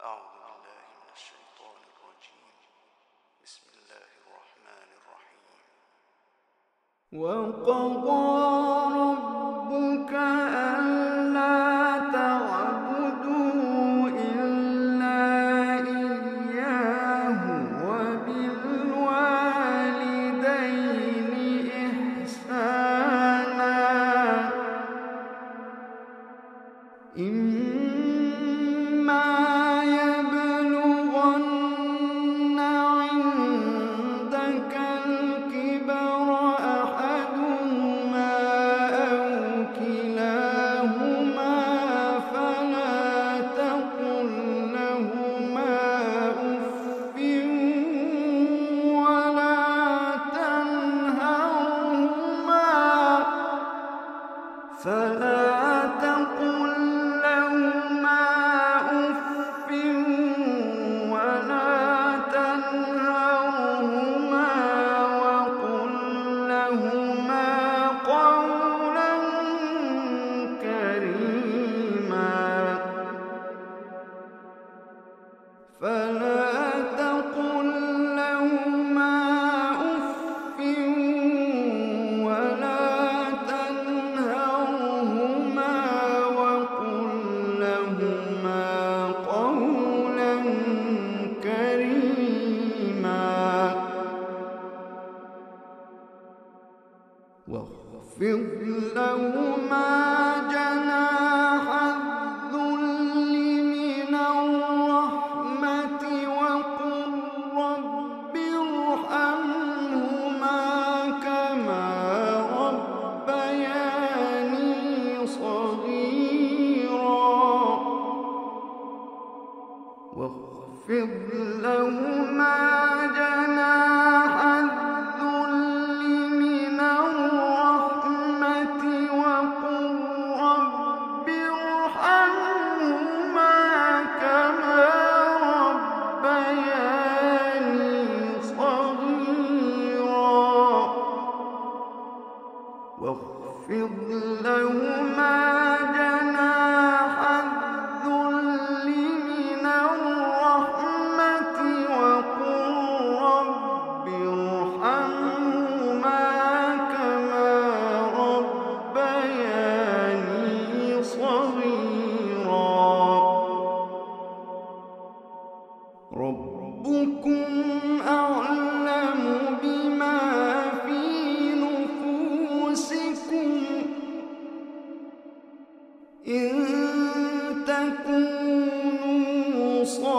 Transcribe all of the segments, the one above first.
أعوذ بالله من الشيطان الرجيم. بسم الله الرحمن الرحيم. وقضى ربك ألا تعبدوا إلا إياه وبالوالدين إحسانا إما يبلغن عندك الكبر أحدهما أو كلاهما فلا تقل لهما أف ولا تنهرهما وقل لهما قولا كريما فلا تقل لهما أف ولا تنهرهما وقل لهما قولا كريما واخفض لهما جناح الذل من الرحمة وقل رب ارحمهما كما ربياني صغيرا واخفض لهما جناح الذل من الرحمة وقل رب ارحمهما كما ربياني صغيرا واخفض لهما جناح الذل من الرحمة وقل رب ارحمهما كما ربياني صغيرا ربكم أعلم بما في نفوسكم إن تكونوا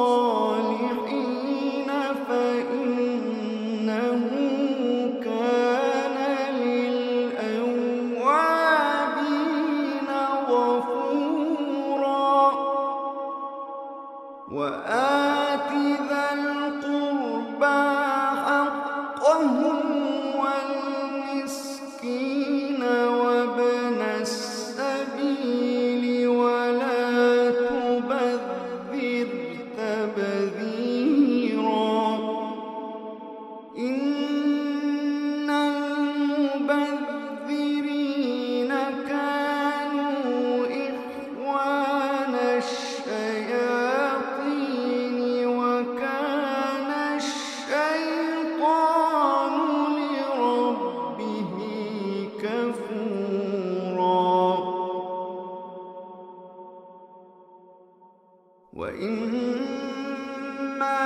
صالحين فإنه كان للأوابين غفورا وآت ذا القربى حقه والمسكين وابن السبيل ولا تبذر تبذيرا إن المبذرين كانوا إخوان الشياطين وكان الشيطان لربه كفورا وإما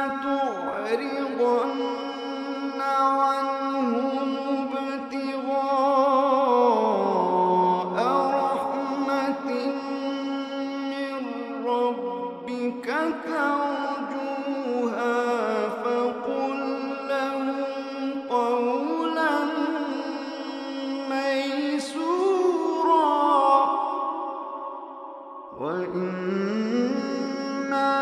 تعرضن عنهم ابتغاء رحمة من ربك ترجوها فقل لهم قولا ميسورا وإما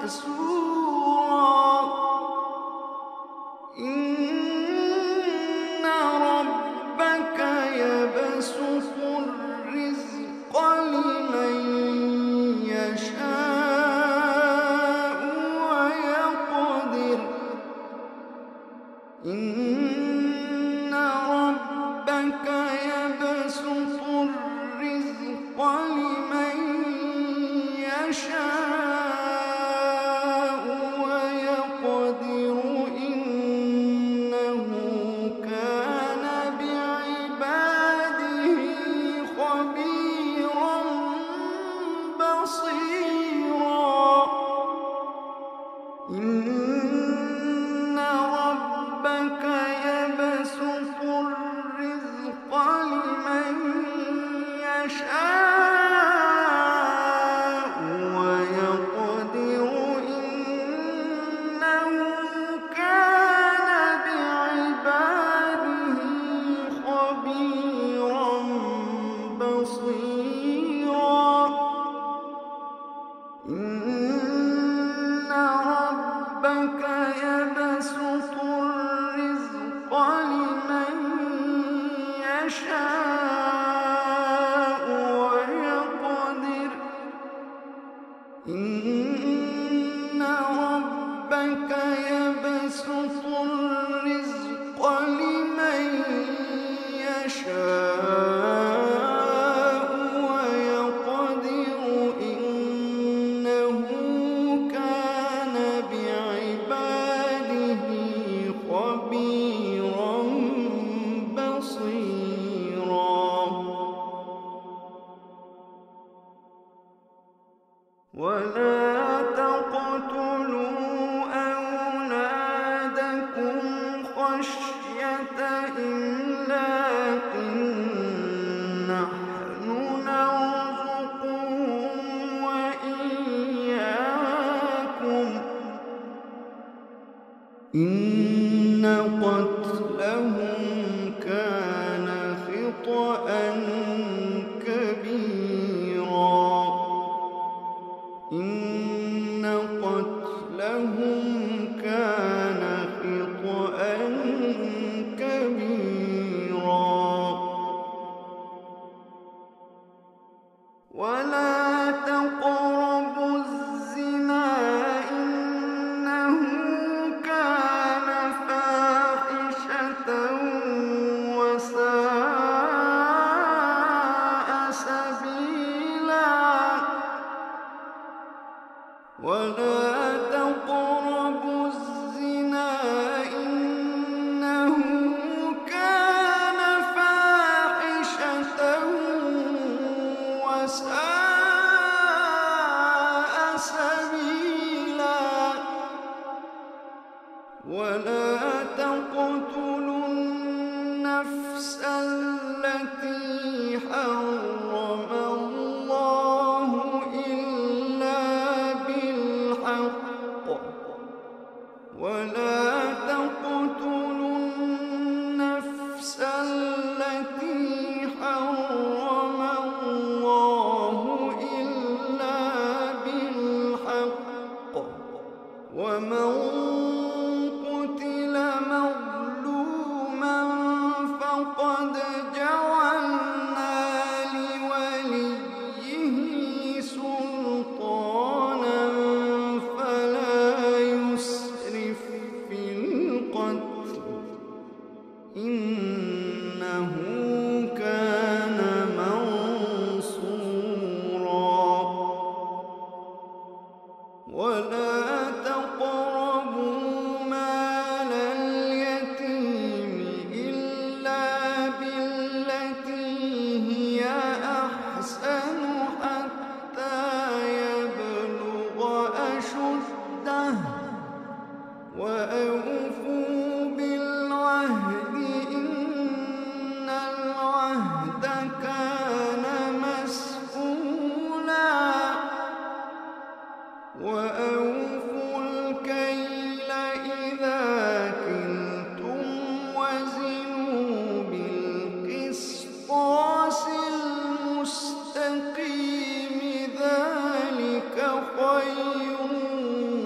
محسورا إن ربك يبسط الرزق لمن يشاء ويقدر إن ربك يبسط الرزق لمن يشاء ويقدر إنه كان بعباده خبيرا بصيرا إن ربك يبسط الرزق لمن يشاء ويقدر إنه كان بعباده خبيرا بصيرا إن ربك يبسط الرزق لمن يشاء ويقدر إن ربك يبسط الرزق لمن يشاء ويقدر إنه كان بعباده خبيرا بصيرا ولا تقتلوا أولادكم خشية إملاق نحن نرزقهم وإياكم إن قتلهم كان خطأ كبيرا إن قتلهم كان خطأ كبيرا ولا تقربوا الزنا إنه كان فاحشة وساء سبيلا ولا تقربوا الزنا إنه كان فاحشة وساء سبيلا ولا تقتلوا النفس التي حرم الله إلا بالحق ولا تقتلوا النفس التي حرم الله إلا بالحق ومن قتل مظلوما فقد جعلنا لوليه سلطانا فلا يسرف في القتل إنه كان منصورا ولا تقربوا مال اليتيم إلا بالتي هي أحسن حتى يبلغ أشده وأوفوا بالعهد إن العهد كان مسؤولا وأوفوا الكيل إذا كلتم وزنوا بالقسطاس المستقيم ذلك خير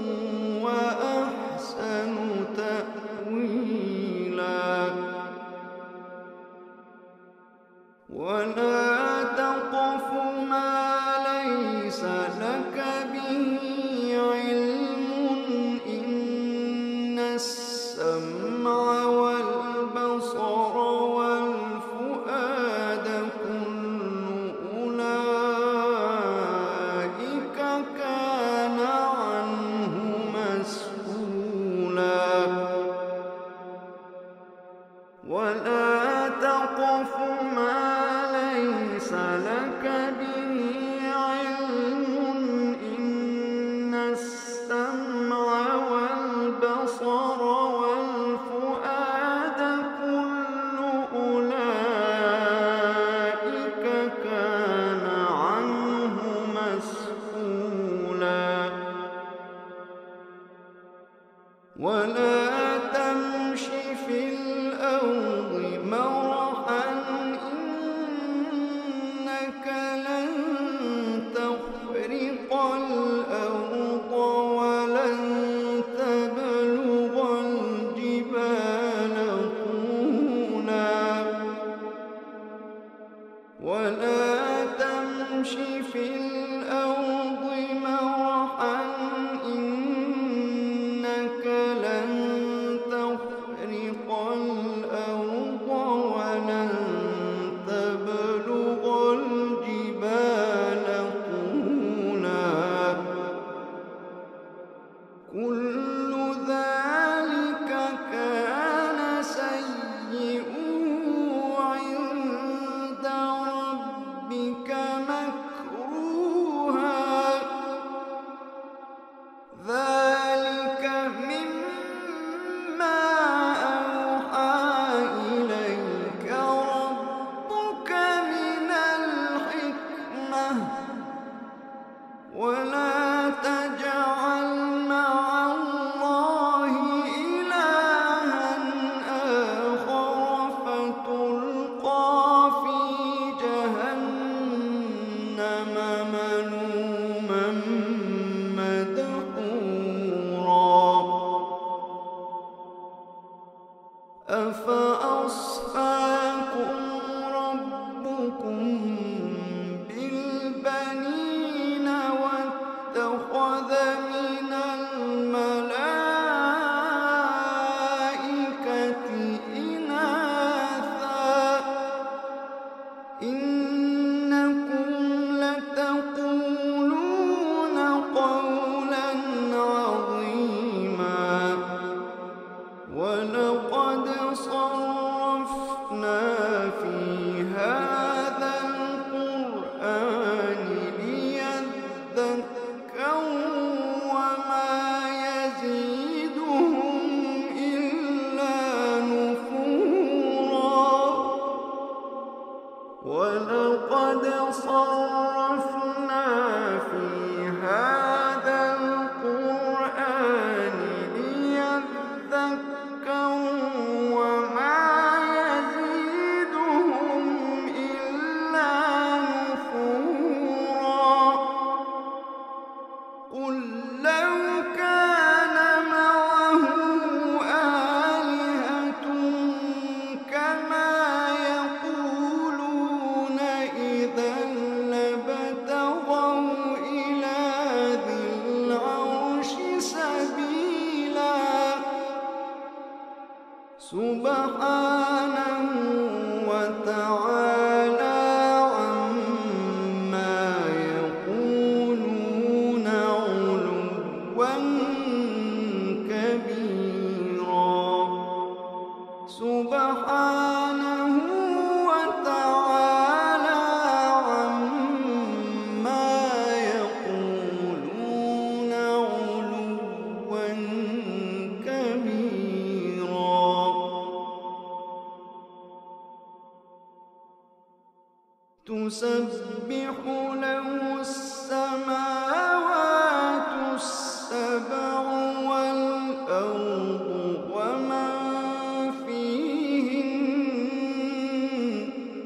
ولا تمش في الأرض مرحا إنك لن تخرق الأرض ولن تبلغ الجبال طولا ولا تمش في الأرض مرحا إنك لن تخرق الأرض ولن تبلغ الجبال طولا كل ذلك كان سيئه عند ربك مكروها ذلك مما أوحى إليك ربك من الحكمة ولا تجعل مع الله إلها آخر فتلقى في جهنم ملوما مدحورا أفأصفاكم ربكم بالبنين واتخذ من الملائكة إناثا إنكم لتقولون قولا عظيما ولقد صرفنا في هذا القرآن ليذكروا وما يزيدهم إلا نفورا ولقد صرفنا في هذا القرآن ليذكروا وما يزيدهم إلا نفورا قل لو كان معه آلهة كما يقولون إذا لابتغوا إلى ذي العرش سبيلا سبحانه وتعالى عما يقولون علوا كبيرا سبحانه وتعالى عما يقولون علوا كبيرا تسبح له السماوات السبع والأرض ومن فيهن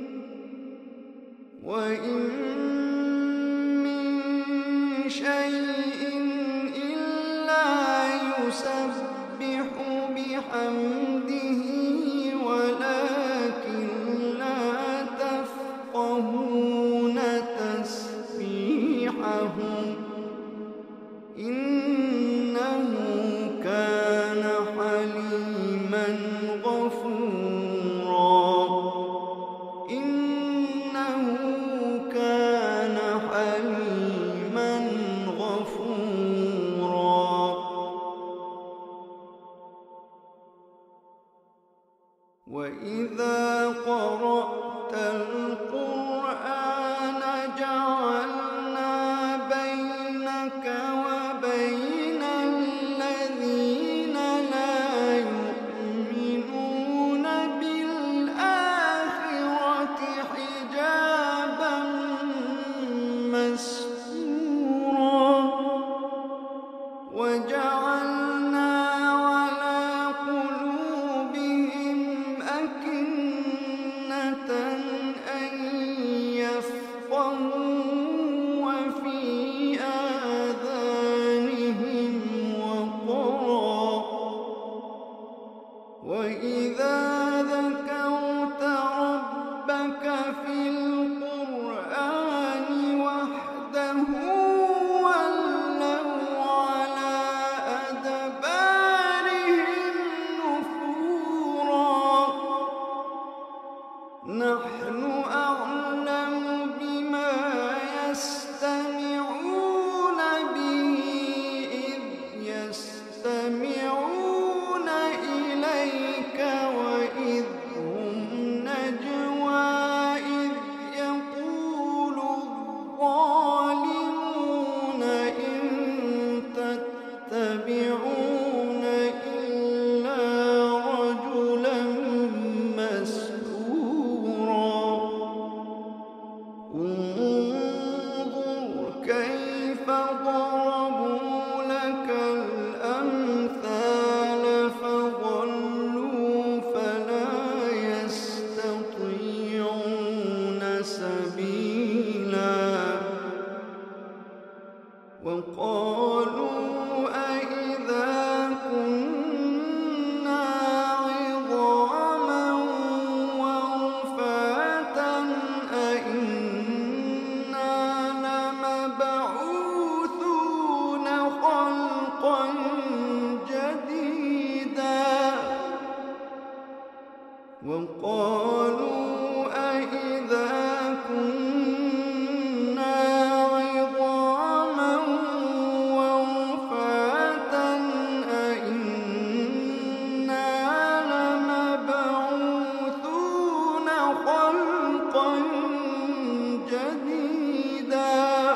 وإن من شيء إلا يسبح بحمده ولكن لا تفقهون تسبيحهم إنه كان حليما غفورا إنه كان حليما غفورا وإذا قرأت القرآن جعلنا بينك وبين الذين لا يؤمنون بالآخرة حجابا مستورا وجعلنا أإذا كنا عظاما ورفاتا أإنا لمبعوثون خلقا جديدا وقالوا أإذا كنا عظاما ورفاتا أإنا لمبعوثون خلقا جديدا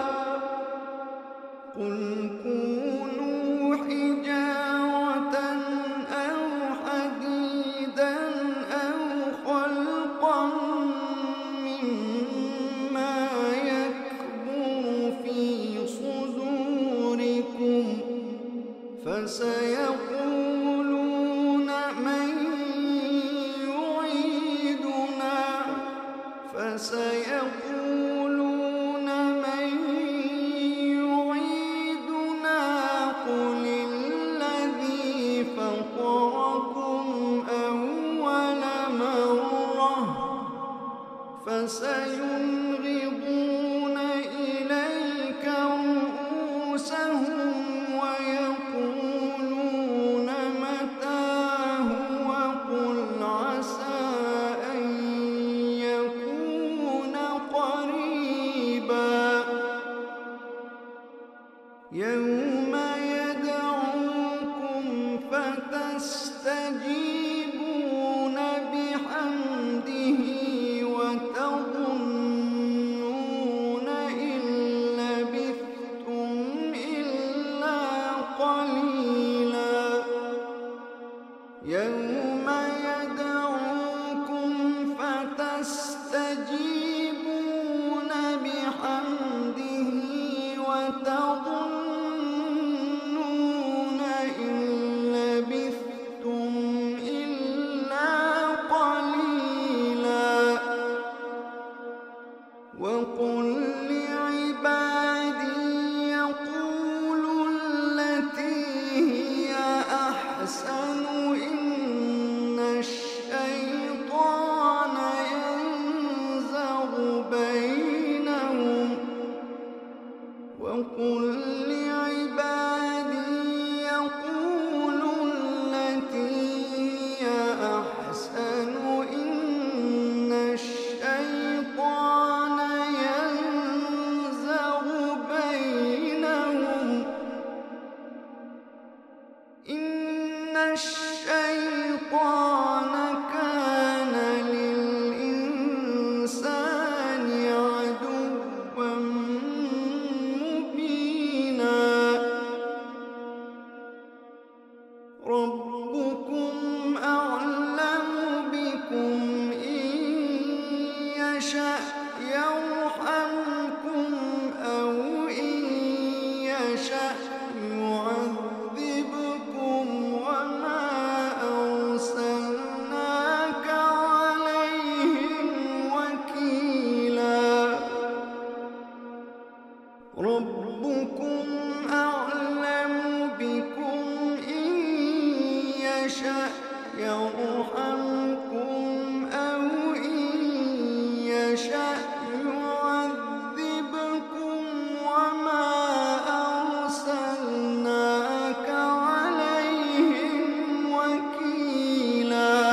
قل كونوا حجارة أو حديدا أو خلقا مما يكبر في صدوركم فسيقولون من يعيدنا قل الذي فطركم أول مرة فسينغضون إليك رؤوسهم ويقولون متاه وقل عسى أن يكون قريبا يوم يدعوكم فتستجيبون بحمده وتظنون إن لبثتم إلا قليلا يوم يدعوكم فتستجيبون بحمده وتظنون إن لبثتم إلا قليلا وقل لعبادي يقولوا التي هي أحسن إن الشيطان ينزغ بينهم وقل لعبادي يقولوا التي هي أحسن إن الشيطان ينزغ بينهم إن الشيطان كان للإنسان عدوا مبينا ربكم أعلم بكم إن يشأ يرحمكم أو إن يشأ يعذبكم وما أرسلناك عليهم وكيلا ربكم أعلم بكم إن يشأ يرحمكم أو إن يشأ يعذبكم وما أرسلناك عليهم وكيلا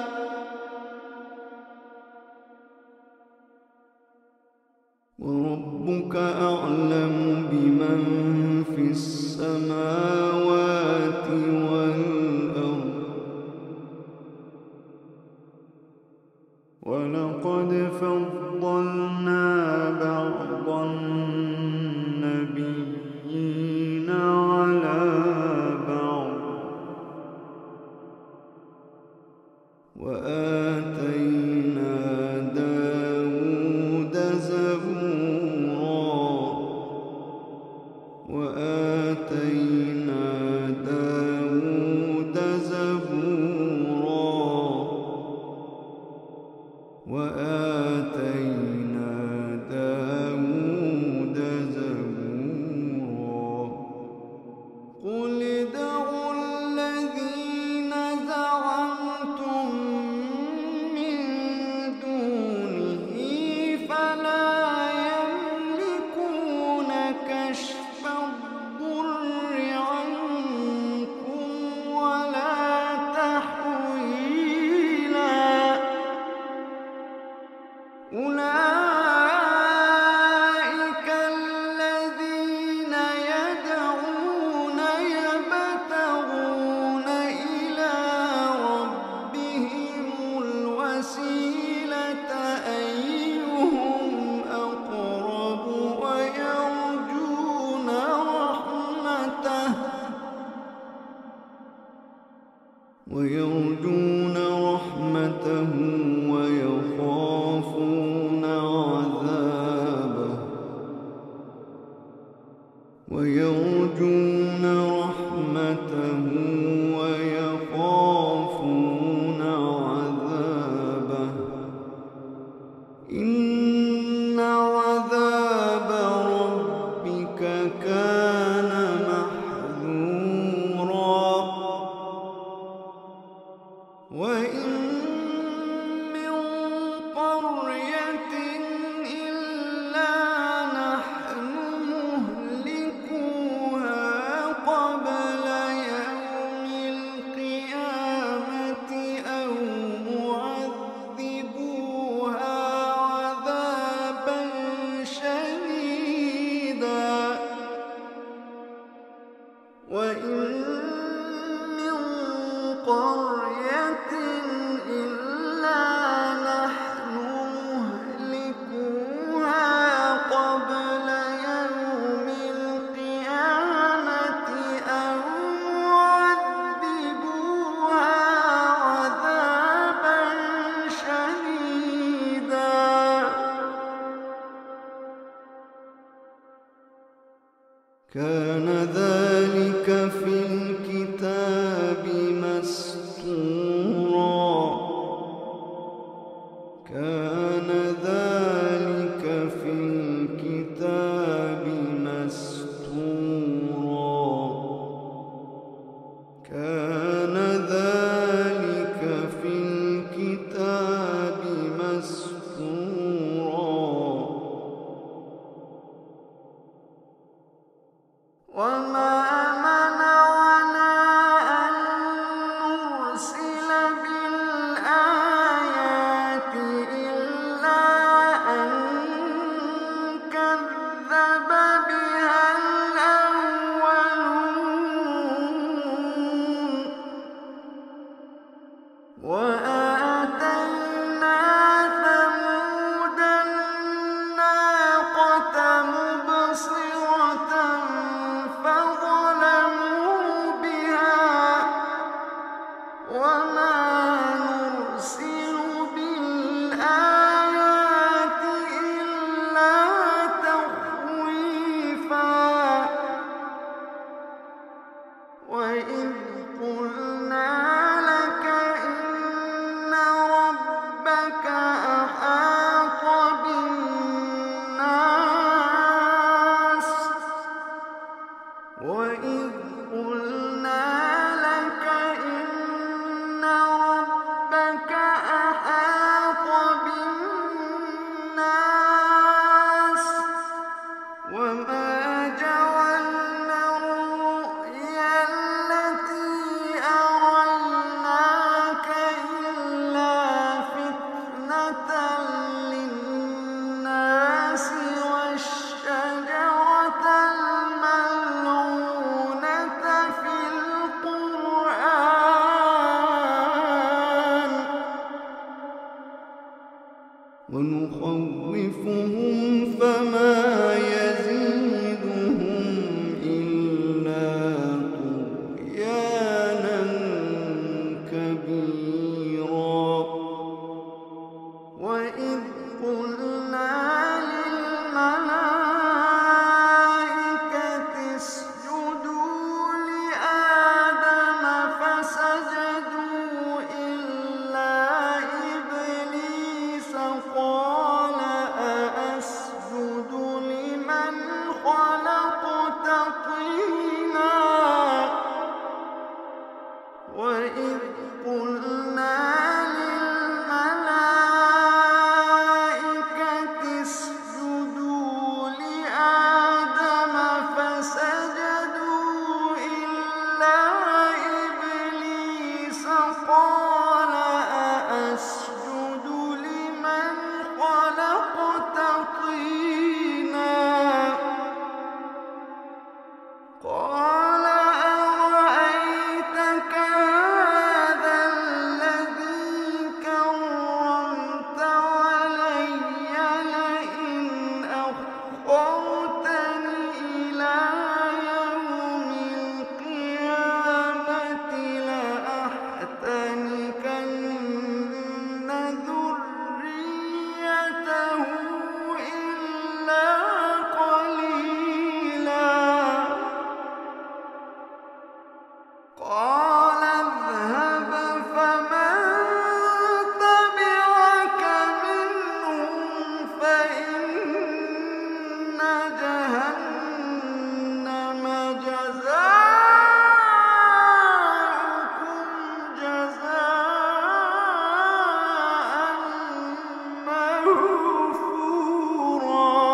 وربك أعلم بمن في السماوات والأرض ولقد فضلنا بعض النبيين على بعض وآتينا داود زبورا وآتينا داود زبورا وآتينا داود زبورا ويرجون رحمته ويخافون عذابه ويرجون رحمته ويخافون عذابه إن عذاب ربك كان محذورا وإن من قرية إلا نحن مهلكوها قبل يوم القيامة أو معذبوها عذابا شديدا وإن من قرية إلا نحن مهلكوها قبل يوم القيامة أو معذبوها عذابا شديدا كان ذلك في الكتاب مسطورا كان ذلك في الكتاب مسطورا كان ذلك في الكتاب مسطورا وما منعنا أن نرسل بالآيات إلا أن كذب بها الأولون وآتينا ثمود الناقة مبصرة فظلموا بها وما نرسل بالآيات إلا تخويفا وإذ قلنا لك إن ربك أحاط بالناس وإذ قلنا لك إن ربك أحاط بالناس وما جعلنا الرؤيا التي قال اذهب فمن تبعك منهم فإن جهنم جزاؤكم جزاء موفورا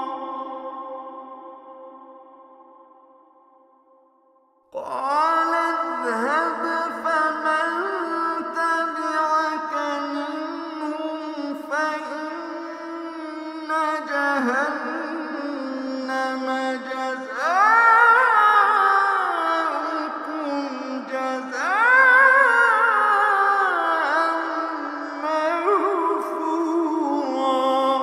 قال اذهب فمن تبعك منهم فإن جهنم جزاؤكم جزاء موفورا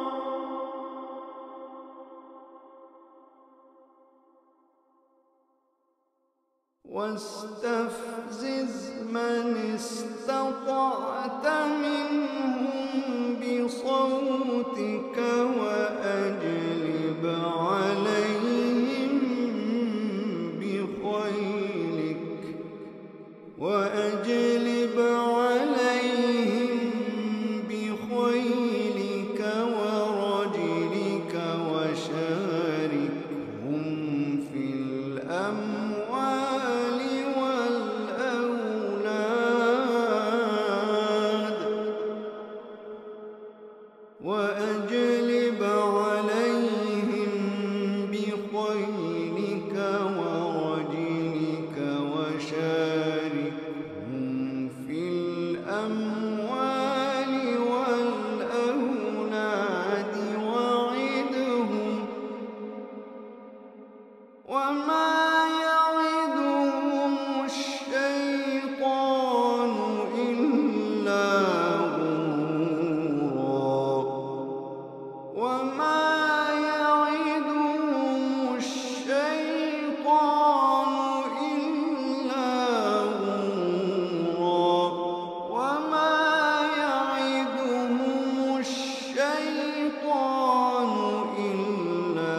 واستفزز من استطعت منهم بصوتك وأجلب عليهم بخيلك ورجلك وشاركهم في الأموال والأولاد وأجلب عليهم بخيلك ورجلك وشاركهم في الأموال والأولاد وعدهم وما يعدهم الشيطان إلا غرورا وما يعدهم الشيطان إلا غرورا وما يعدهم الشيطان إلا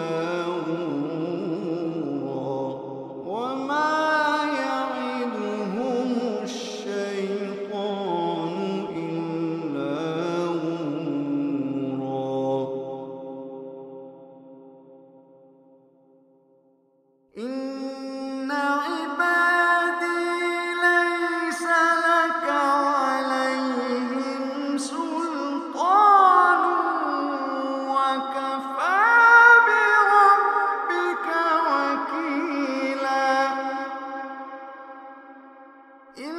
غرورا وما يعدهم الشيطان إلا غرورا إن عبادي ليس لك عليهم سلطان وكفى بربك وكيلا إن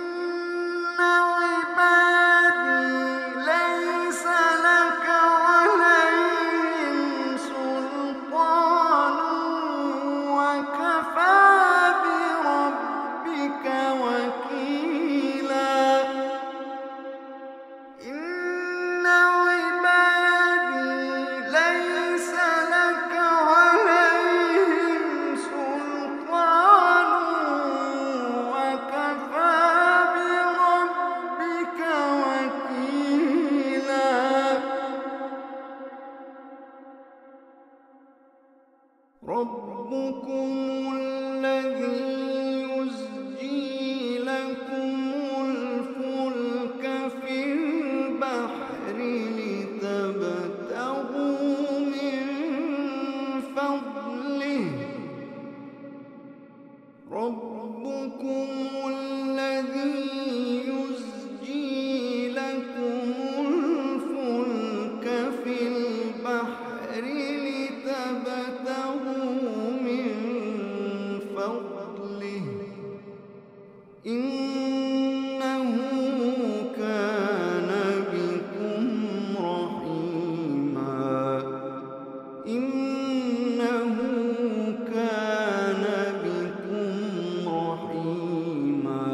عبادي ليس لك عليهم سلطان وكفى بربك وكيلا إن عبادي ليس لك عليهم سلطان وكفى بربك وكيلا ربكم الذي يزجي لكم الفلك في البحر لتبتغوا من فضله ربكم الذي يزجي لكم الفلك في البحر لتبتغوا من فضله إنه كان بكم رحيما إنه كان بكم رحيما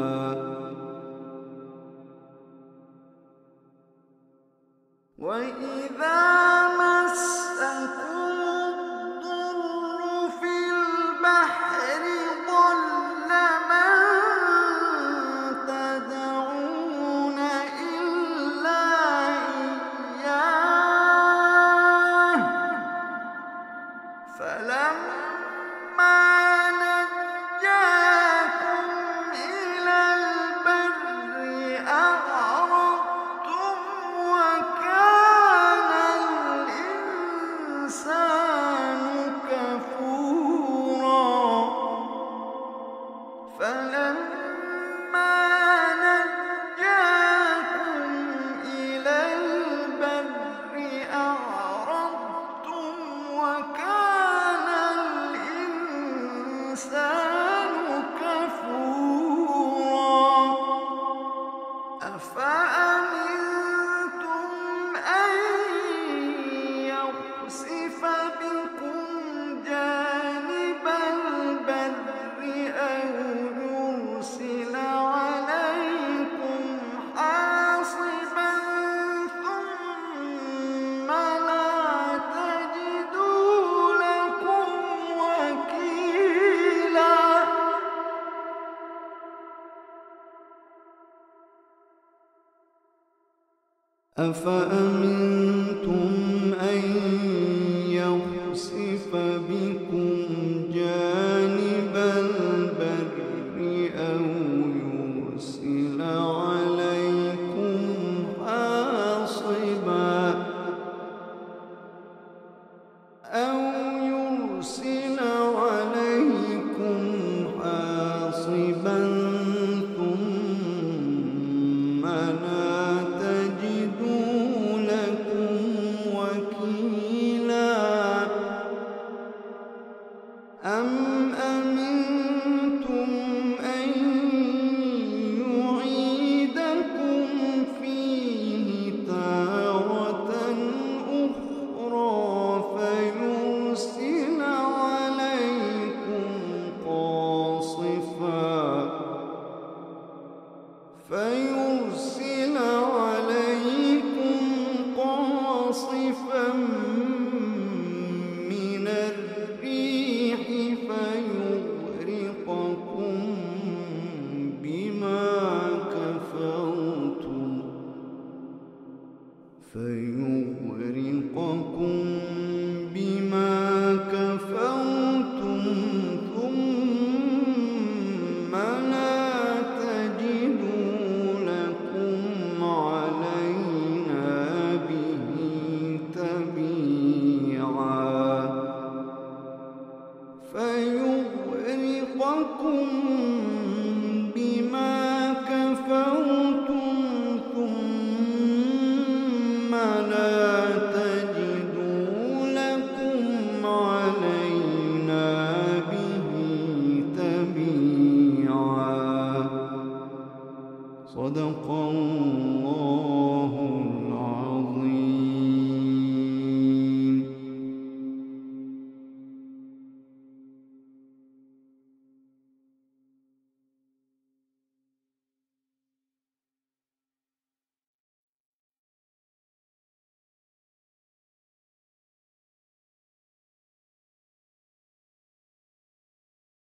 وإذا مسكم الضر في البحر ضل من فلما نجاكم إلى البر أعرضتم وكان الإنسان كفورا أفأمنتم أن يخسف بكم جانب البر أو يرسل عليكم حاصبا ثم لا تجدوا لكم وكيلا أفأمنتم